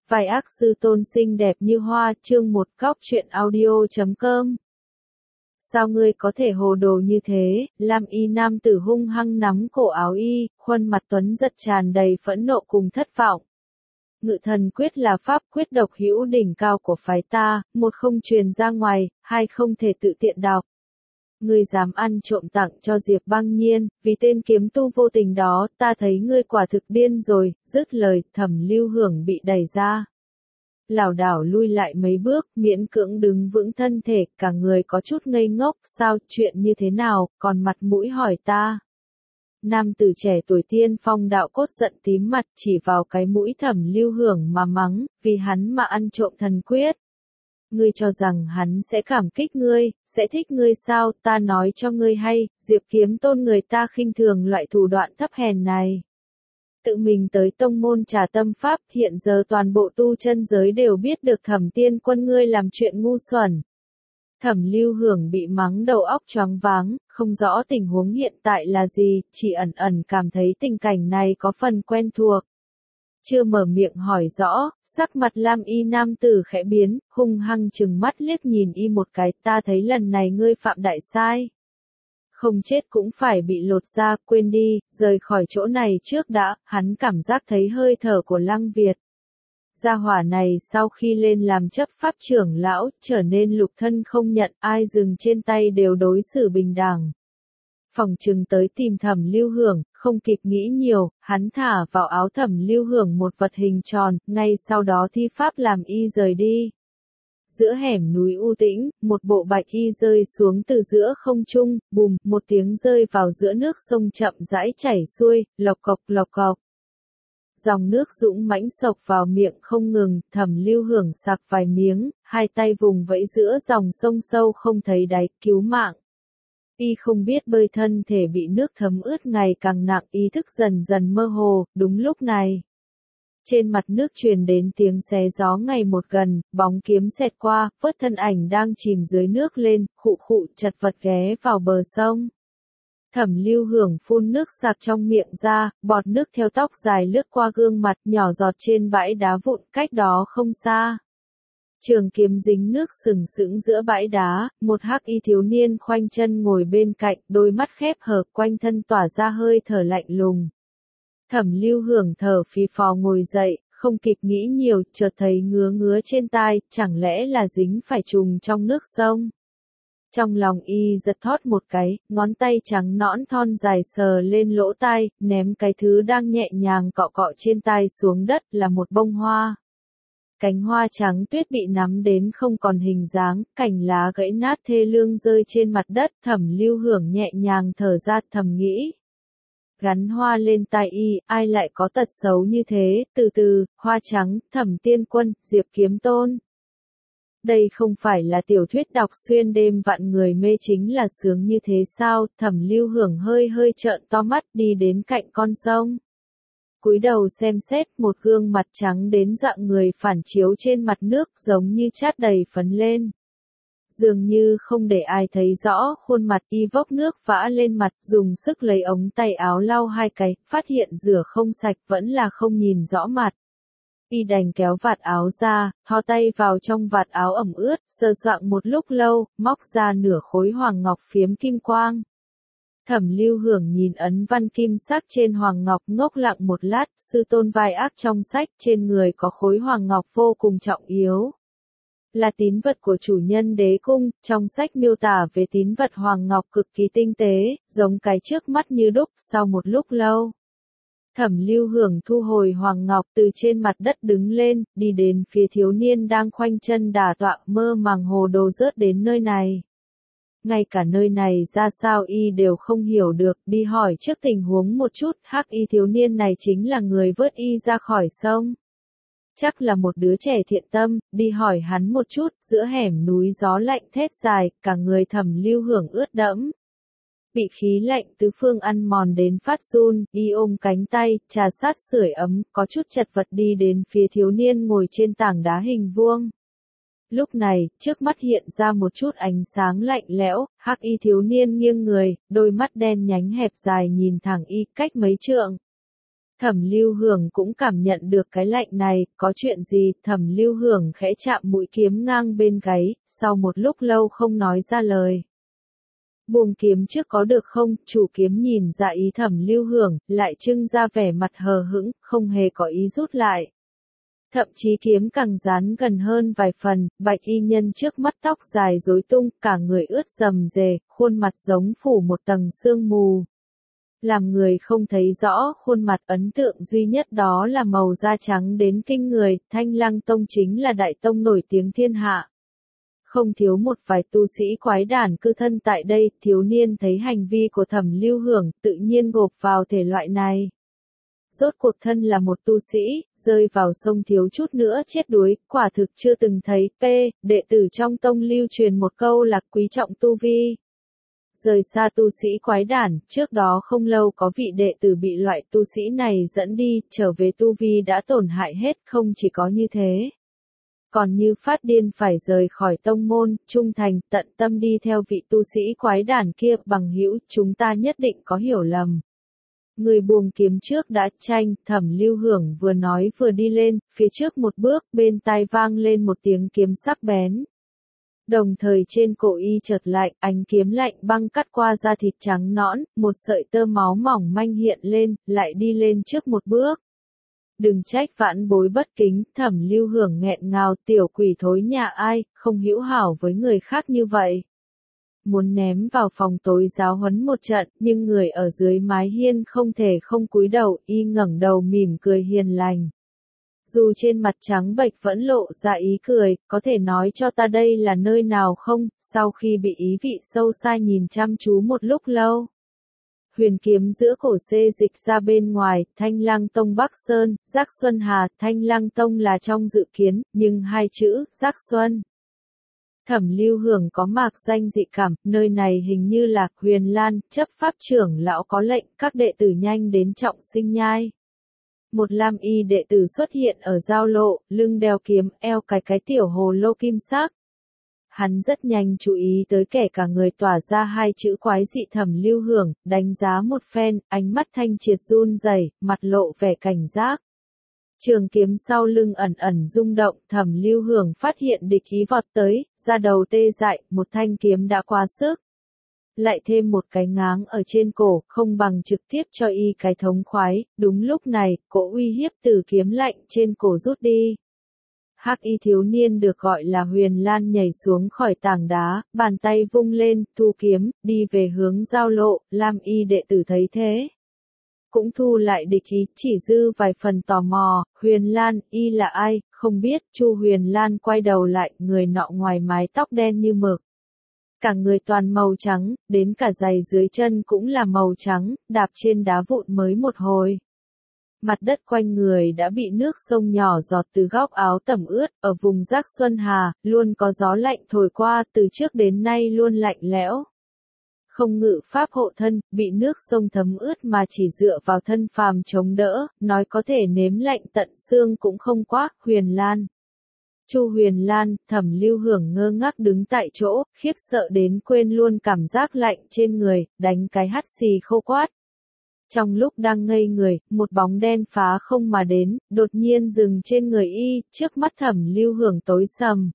Vai ác sư tôn xinh đẹp như hoa, chương 1 góc truyện audio.com. Sao ngươi có thể hồ đồ như thế? Lam y nam tử hung hăng nắm cổ áo y, khuôn mặt tuấn giật tràn đầy phẫn nộ cùng thất vọng. Ngự thần quyết là pháp quyết độc hữu đỉnh cao của phái ta, một không truyền ra ngoài, hai không thể tự tiện đọc. Ngươi dám ăn trộm tặng cho Diệp Băng Nhiên, vì tên kiếm tu vô tình đó, ta thấy ngươi quả thực điên rồi. Dứt lời, Thẩm Lưu Hưởng bị đẩy ra. Lảo đảo lui lại mấy bước, miễn cưỡng đứng vững thân thể, cả người có chút ngây ngốc, sao, chuyện như thế nào, còn mặt mũi hỏi ta. Nam tử trẻ tuổi tiên phong đạo cốt giận tím mặt, chỉ vào cái mũi Thẩm Lưu Hưởng mà mắng, vì hắn mà ăn trộm thần quyết. Ngươi cho rằng hắn sẽ cảm kích ngươi, sẽ thích ngươi sao, ta nói cho ngươi hay, Diệp Kiếm Tôn người ta khinh thường loại thủ đoạn thấp hèn này. Tự mình tới tông môn trà tâm pháp, hiện giờ toàn bộ tu chân giới đều biết được Thẩm Tiên Quân ngươi làm chuyện ngu xuẩn. Thẩm Lưu Hưởng bị mắng đầu óc choáng váng, không rõ tình huống hiện tại là gì, chỉ ẩn ẩn cảm thấy tình cảnh này có phần quen thuộc. Chưa mở miệng hỏi rõ, sắc mặt Lam y nam tử khẽ biến, hung hăng trừng mắt liếc nhìn y một cái, ta thấy lần này ngươi phạm đại sai. Không chết cũng phải bị lột da, quên đi, rời khỏi chỗ này trước đã, hắn cảm giác thấy hơi thở của Lăng Việt. Gia hỏa này sau khi lên làm chấp pháp trưởng lão, trở nên lục thân không nhận, ai dừng trên tay đều đối xử bình đẳng. Phòng trừng tới tìm Thẩm Lưu Hưởng, không kịp nghĩ nhiều, hắn thả vào áo Thẩm Lưu Hưởng một vật hình tròn, ngay sau đó thi pháp làm y rời đi. Giữa hẻm núi u tĩnh, một bộ bạch y rơi xuống từ giữa không trung, bùm, một tiếng rơi vào giữa nước sông chậm rãi chảy xuôi, lộc cộc lộc cộc. Dòng nước dũng mãnh sộc vào miệng không ngừng, Thẩm Lưu Hưởng sặc vài miếng, hai tay vùng vẫy giữa dòng sông sâu không thấy đáy, cứu mạng. Y không biết bơi, thân thể bị nước thấm ướt ngày càng nặng, ý thức dần dần mơ hồ. Đúng lúc này, trên mặt nước truyền đến tiếng xé gió ngày một gần, bóng kiếm xẹt qua, vớt thân ảnh đang chìm dưới nước lên, khụ khụ chật vật ghé vào bờ sông. Thẩm Lưu Hưởng phun nước sặc trong miệng ra, bọt nước theo tóc dài lướt qua gương mặt, nhỏ giọt trên bãi đá vụn cách đó không xa. Trường kiếm dính nước sừng sững giữa bãi đá, một hắc y thiếu niên khoanh chân ngồi bên cạnh, đôi mắt khép hờ, quanh thân tỏa ra hơi thở lạnh lùng. Thẩm Lưu Hưởng thở phì phò ngồi dậy, không kịp nghĩ nhiều, chợt thấy ngứa ngứa trên tai, chẳng lẽ là dính phải trùng trong nước sông. Trong lòng y giật thót một cái, ngón tay trắng nõn thon dài sờ lên lỗ tai, ném cái thứ đang nhẹ nhàng cọ cọ trên tai xuống đất, là một bông hoa. Cánh hoa trắng tuyết bị nắm đến không còn hình dáng, cành lá gãy nát thê lương rơi trên mặt đất, Thẩm Lưu Hưởng nhẹ nhàng thở ra, thầm nghĩ. Gắn hoa lên tai y, ai lại có tật xấu như thế, từ từ, hoa trắng, Thẩm Tiên Quân, Diệp Kiếm Tôn. Đây không phải là tiểu thuyết đọc xuyên đêm vạn người mê chính là sướng như thế sao, Thẩm Lưu Hưởng hơi trợn to mắt đi đến cạnh con sông. Cúi đầu xem xét, một gương mặt trắng đến dạng người phản chiếu trên mặt nước giống như chát đầy phấn lên. Dường như không để ai thấy rõ khuôn mặt, y vốc nước vã lên mặt, dùng sức lấy ống tay áo lau hai cái, phát hiện rửa không sạch vẫn là không nhìn rõ mặt. Y đành kéo vạt áo ra, thò tay vào trong vạt áo ẩm ướt, sờ soạng một lúc lâu, móc ra nửa khối hoàng ngọc phiếm kim quang. Thẩm Lưu Hưởng nhìn ấn văn kim sắc trên hoàng ngọc, ngốc lặng một lát, sư tôn vai ác trong sách, trên người có khối hoàng ngọc vô cùng trọng yếu. Là tín vật của chủ nhân đế cung, trong sách miêu tả về tín vật hoàng ngọc cực kỳ tinh tế, giống cái trước mắt như đúc. Sau một lúc lâu, Thẩm Lưu Hưởng thu hồi hoàng ngọc, từ trên mặt đất đứng lên, đi đến phía thiếu niên đang khoanh chân đả tọa, mơ màng hồ đồ rớt đến nơi này. Ngay cả nơi này ra sao y đều không hiểu được, đi hỏi trước tình huống một chút, hắc y thiếu niên này chính là người vớt y ra khỏi sông. Chắc là một đứa trẻ thiện tâm, đi hỏi hắn một chút, giữa hẻm núi gió lạnh thét dài, cả người Thẩm Lưu Hưởng ướt đẫm. Bị khí lạnh tứ phương ăn mòn đến phát run, y ôm cánh tay, trà sát sưởi ấm, có chút chật vật đi đến phía thiếu niên ngồi trên tảng đá hình vuông. Lúc này, trước mắt hiện ra một chút ánh sáng lạnh lẽo, hắc y thiếu niên nghiêng người, đôi mắt đen nhánh hẹp dài nhìn thẳng y, cách mấy trượng. Thẩm Lưu Hưởng cũng cảm nhận được cái lạnh này, có chuyện gì, Thẩm Lưu Hưởng khẽ chạm mũi kiếm ngang bên gáy, sau một lúc lâu không nói ra lời. Buông kiếm trước có được không, chủ kiếm nhìn ra ý Thẩm Lưu Hưởng, lại trưng ra vẻ mặt hờ hững, không hề có ý rút lại. Thậm chí kiếm càng dán gần hơn vài phần, bạch y nhân trước mắt tóc dài rối tung, cả người ướt rầm rề, khuôn mặt giống phủ một tầng sương mù. Làm người không thấy rõ khuôn mặt, ấn tượng duy nhất đó là màu da trắng đến kinh người, Thanh Lăng Tông chính là đại tông nổi tiếng thiên hạ. Không thiếu một vài tu sĩ quái đản cư thân tại đây, thiếu niên thấy hành vi của Thẩm Lưu Hưởng, tự nhiên gộp vào thể loại này. Rốt cuộc thân là một tu sĩ, rơi vào sông thiếu chút nữa chết đuối, quả thực chưa từng thấy, đệ tử trong tông lưu truyền một câu là quý trọng tu vi. Rời xa tu sĩ quái đản, trước đó không lâu có vị đệ tử bị loại tu sĩ này dẫn đi, trở về tu vi đã tổn hại hết, không chỉ có như thế. Còn như phát điên phải rời khỏi tông môn, trung thành, tận tâm đi theo vị tu sĩ quái đản kia, bằng hữu, chúng ta nhất định có hiểu lầm. Người buông kiếm trước đã tranh, Thẩm Lưu Hưởng vừa nói vừa đi lên, phía trước một bước, bên tai vang lên một tiếng kiếm sắc bén. Đồng thời trên cổ y chợt lạnh, ánh kiếm lạnh băng cắt qua da thịt trắng nõn, một sợi tơ máu mỏng manh hiện lên, lại đi lên trước một bước. Đừng trách vãn bối bất kính, Thẩm Lưu Hưởng nghẹn ngào, tiểu quỷ thối nhà ai, không hữu hảo với người khác như vậy. Muốn ném vào phòng tối giáo huấn một trận, nhưng người ở dưới mái hiên không thể không cúi đầu, y ngẩng đầu mỉm cười hiền lành. Dù trên mặt trắng bệch vẫn lộ ra ý cười, có thể nói cho ta đây là nơi nào không, sau khi bị ý vị sâu xa nhìn chăm chú một lúc lâu. Huyền kiếm giữa cổ xê dịch ra bên ngoài, Thanh Lăng Tông Bắc Sơn, Giác Xuân Hà, Thanh Lăng Tông là trong dự kiến, nhưng hai chữ, Giác Xuân. Thẩm Lưu Hưởng có mạc danh dị cảm, nơi này hình như là Huyền Lan, chấp pháp trưởng lão có lệnh, các đệ tử nhanh đến Trọng Sinh Nhai. Một lam y đệ tử xuất hiện ở giao lộ, lưng đeo kiếm, eo cái tiểu hồ lô kim sắc. Hắn rất nhanh chú ý tới kẻ cả người tỏa ra hai chữ quái dị. Thẩm Lưu Hưởng, đánh giá một phen, ánh mắt thanh triệt run rẩy, mặt lộ vẻ cảnh giác. Trường kiếm sau lưng ẩn ẩn rung động, Thẩm Lưu Hưởng phát hiện địch ý vọt tới, ra đầu tê dại, một thanh kiếm đã quá sức. Lại thêm một cái ngáng ở trên cổ, không bằng trực tiếp cho y cái thống khoái, đúng lúc này, cỗ uy hiếp từ kiếm lạnh trên cổ rút đi. Hắc y thiếu niên được gọi là Huyền Lan nhảy xuống khỏi tảng đá, bàn tay vung lên, thu kiếm, đi về hướng giao lộ, lam y đệ tử thấy thế. Cũng thu lại địch ý, chỉ dư vài phần tò mò, Huyền Lan, y là ai, không biết, Chu Huyền Lan quay đầu lại, người nọ ngoài mái tóc đen như mực. Cả người toàn màu trắng, đến cả giày dưới chân cũng là màu trắng, đạp trên đá vụn mới một hồi. Mặt đất quanh người đã bị nước sông nhỏ giọt từ góc áo tẩm ướt, ở vùng Giác Xuân Hà, luôn có gió lạnh thổi qua, từ trước đến nay luôn lạnh lẽo. Không ngự pháp hộ thân, bị nước sông thấm ướt mà chỉ dựa vào thân phàm chống đỡ, nói có thể nếm lạnh tận xương cũng không quá, Huyền Lan. Chu Huyền Lan, Thẩm Lưu Hưởng ngơ ngác đứng tại chỗ, khiếp sợ đến quên luôn cảm giác lạnh trên người, đánh cái hắt xì khô quát. Trong lúc đang ngây người, một bóng đen phá không mà đến, đột nhiên dừng trên người y, trước mắt Thẩm Lưu Hưởng tối sầm.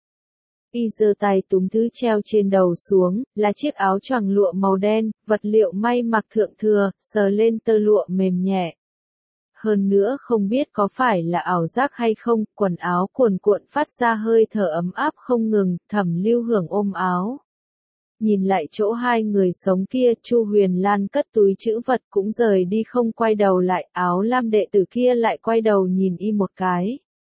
Y giơ tay túm thứ treo trên đầu xuống, là chiếc áo choàng lụa màu đen, vật liệu may mặc thượng thừa, sờ lên tơ lụa mềm nhẹ. Hơn nữa không biết có phải là ảo giác hay không, quần áo cuồn cuộn phát ra hơi thở ấm áp không ngừng, Thẩm Lưu Hưởng ôm áo. Nhìn lại chỗ hai người sống kia, Chu Huyền Lan cất túi trữ vật cũng rời đi không quay đầu lại, áo lam đệ tử kia lại quay đầu nhìn y một cái.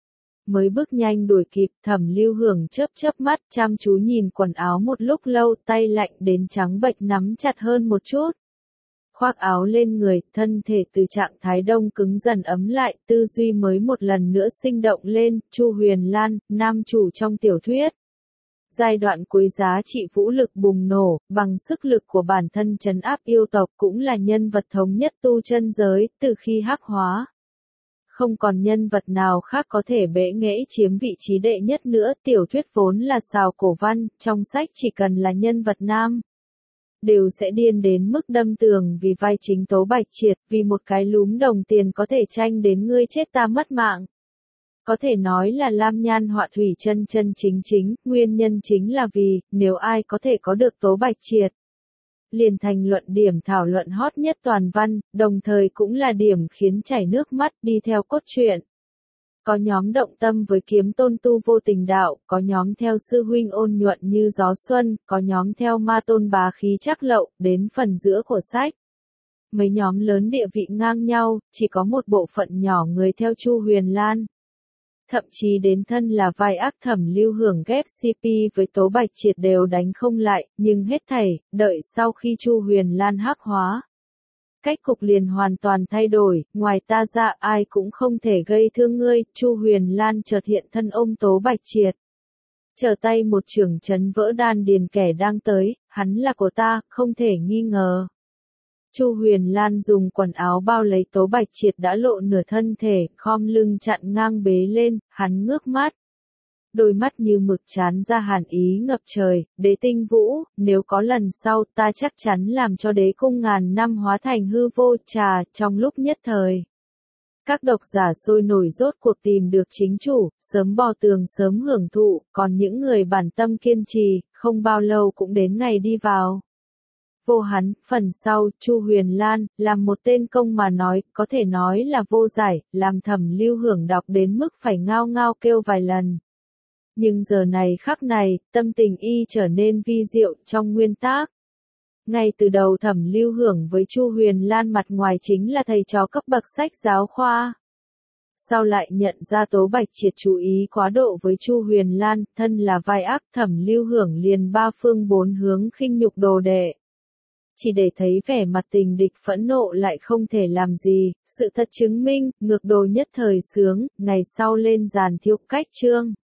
Mới bước nhanh đuổi kịp, Thẩm Lưu Hưởng chớp mắt, chăm chú nhìn quần áo một lúc lâu, tay lạnh đến trắng bệch nắm chặt hơn một chút. Khoác áo lên người, thân thể từ trạng thái đông cứng dần ấm lại, tư duy mới một lần nữa sinh động lên, Chu Huyền Lan, nam chủ trong tiểu thuyết. Giai đoạn cuối giá trị vũ lực bùng nổ, bằng sức lực của bản thân trấn áp yêu tộc cũng là nhân vật thống nhất tu chân giới, từ khi hắc hóa. Không còn nhân vật nào khác có thể bẽ nghễ chiếm vị trí đệ nhất nữa, tiểu thuyết vốn là xào cổ văn, trong sách chỉ cần là nhân vật nam. đều sẽ điên đến mức đâm tường vì vai chính Tố Bạch Triệt, vì một cái lúm đồng tiền có thể tranh đến ngươi chết ta mất mạng. Có thể nói là Lam Nhan họa thủy chân chân chính chính, nguyên nhân chính là vì, nếu ai có thể có được Tố Bạch Triệt, liền thành luận điểm thảo luận hot nhất toàn văn, đồng thời cũng là điểm khiến chảy nước mắt đi theo cốt truyện. Có nhóm động tâm với kiếm tôn tu vô tình đạo, có nhóm theo sư huynh ôn nhuận như gió xuân, có nhóm theo ma tôn bá khí chắc lậu, đến phần giữa của sách. Mấy nhóm lớn địa vị ngang nhau, chỉ có một bộ phận nhỏ người theo Chu Huyền Lan. Thậm chí đến thân là vai ác Thẩm Lưu Hưởng ghép CP với Tố Bạch Triệt đều đánh không lại, nhưng hết thảy, đợi sau khi Chu Huyền Lan hắc hóa. Cách cục liền hoàn toàn thay đổi, ngoài ta ra ai cũng không thể gây thương ngươi, Chu Huyền Lan chợt hiện thân ôm Tố Bạch Triệt. Trở tay một chưởng chấn vỡ đan điền kẻ đang tới, hắn là của ta, không thể nghi ngờ. Chu Huyền Lan dùng quần áo bao lấy Tố Bạch Triệt đã lộ nửa thân thể, khom lưng chặn ngang bế lên, hắn ngước mắt. Đôi mắt như mực trán ra hàn ý ngập trời, Đế Tinh Vũ, nếu có lần sau ta chắc chắn làm cho đế cung ngàn năm hóa thành hư vô trà, trong lúc nhất thời. Các độc giả sôi nổi rốt cuộc tìm được chính chủ, sớm bò tường sớm hưởng thụ, còn những người bản tâm kiên trì, không bao lâu cũng đến ngày đi vào. Vô hắn, phần sau, Chu Huyền Lan, làm một tên công mà nói, có thể nói là vô giải, làm Thẩm Lưu Hưởng đọc đến mức phải ngao ngao kêu vài lần. Nhưng giờ này khắc này, tâm tình y trở nên vi diệu trong nguyên tác. Ngay từ đầu Thẩm Lưu Hưởng với Chu Huyền Lan mặt ngoài chính là thầy trò cấp bậc sách giáo khoa. Sau lại nhận ra Tố Bạch Triệt chú ý quá độ với Chu Huyền Lan, thân là vai ác Thẩm Lưu Hưởng liền ba phương bốn hướng khinh nhục đồ đệ. Chỉ để thấy vẻ mặt tình địch phẫn nộ lại không thể làm gì, sự thật chứng minh, ngược đồ nhất thời sướng, ngày sau lên giàn thiêu cách chương.